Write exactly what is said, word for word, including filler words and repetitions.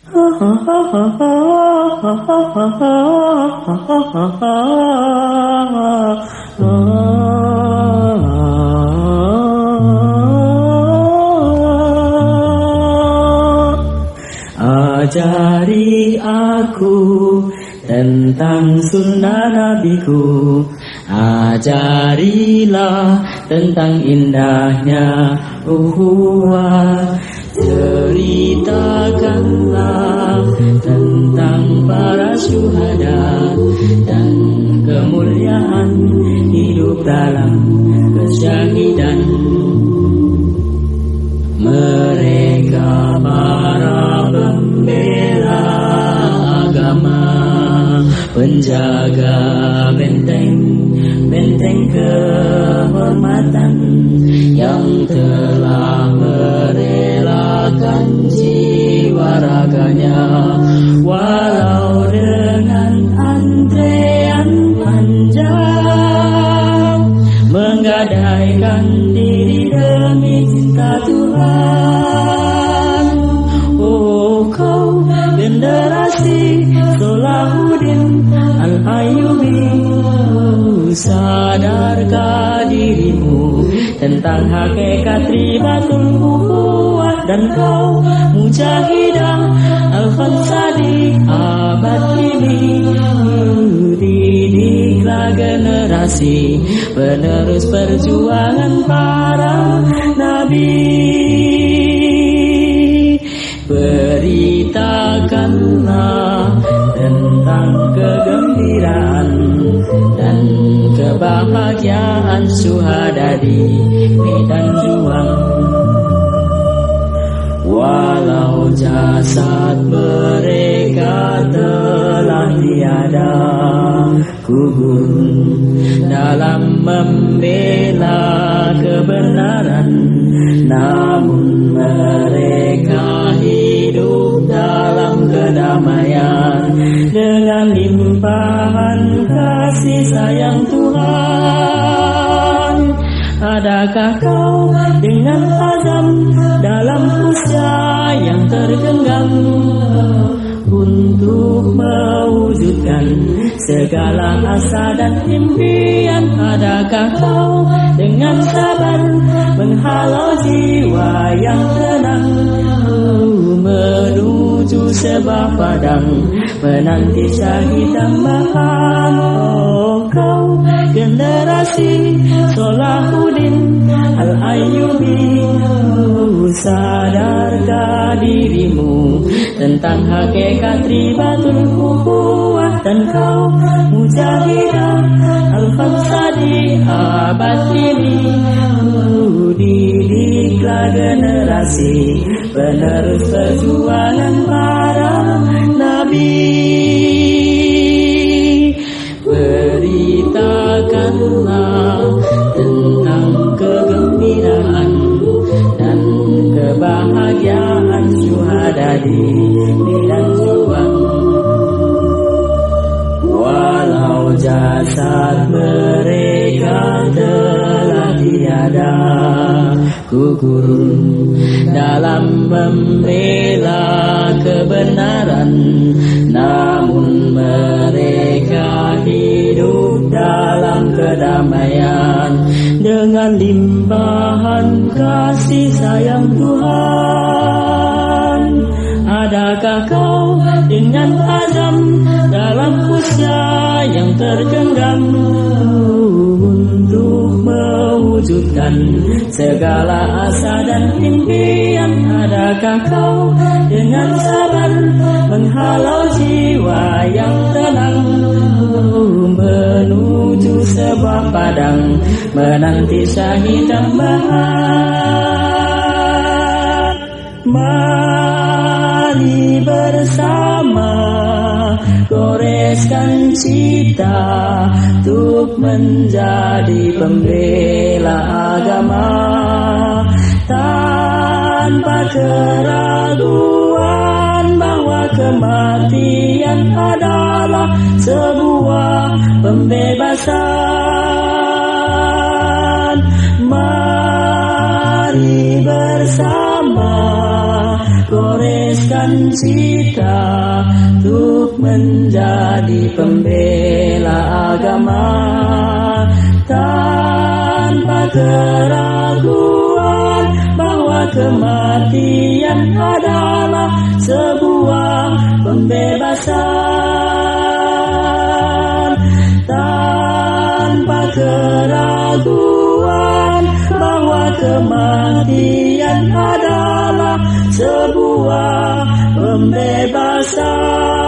Ajari aku tentang sunnah nabiku, ajarilah tentang indahnya ukhuwah, ceritakanlah tentang para syuhada dan kemuliaan hidup dalam kesyahidan. Mereka para pembela agama, penjaga benteng, benteng kehormatan, yang telah merelakan jiwa raganya, walau dengan antrean panjang, menggadaikan diri demi cinta Tuhan. Oh, kau generasi Salahuddin Al-Ayyubi, sadarkah dirimu tentang hakikat ribatul ukhuwah, dan kau mujahidah Al-Khansadi abad ini. Didiklah generasi penerus perjuangan para nabi. Beritakanlah tentang kegembiraan dan kebahagiaan syuhada di medan juang. Walau jasad mereka telah tiada gugur dalam membela kebenaran, namun mereka hidup dalam kedamaian dengan limpahan kasih sayang Tuhan. Adakah kau dengan azam dalam usia yang tergenggam untuk mewujudkan segala asa dan impian? Adakah kau dengan sabar menghalau jiwa yang tenang menuju sebuah padang menanti syahid tambahan? Oh, kau generasi Salahuddin Al-Ayyubi, sadarkah dirimu tentang hakikat ribatul ukhuwah, dan kau mujahidah Al-Khansadi abad ini. Didiklah generasi penerus perjuangan para nabi. Beritakanlah tentang kegembiraan dan kebahagiaan syuhada di medan juang. Walau jasad mereka telah tiada gugur dalam membela kebenaran, namun mereka hidup dalam kedamaian dengan limpahan kasih sayang Tuhan. Adakah kau dengan azam dalam usia yang tergenggam untuk mewujudkan segala asa dan impian? Adakah kau dengan sabar menghalau jiwa yang tenang menuju sebuah padang menanti syahid tambahan? Mari bersama goreskan cita untuk menjadi pembela agama, tanpa keraguan bahwa kematian adalah sebuah pembebasan. Mari bersama goreskan dan cita untuk menjadi pembela agama tanpa keraguan bahwa kematian adalah sebuah pembebasan, tanpa keraguan bahwa kematian adalah sebuah pembebasan.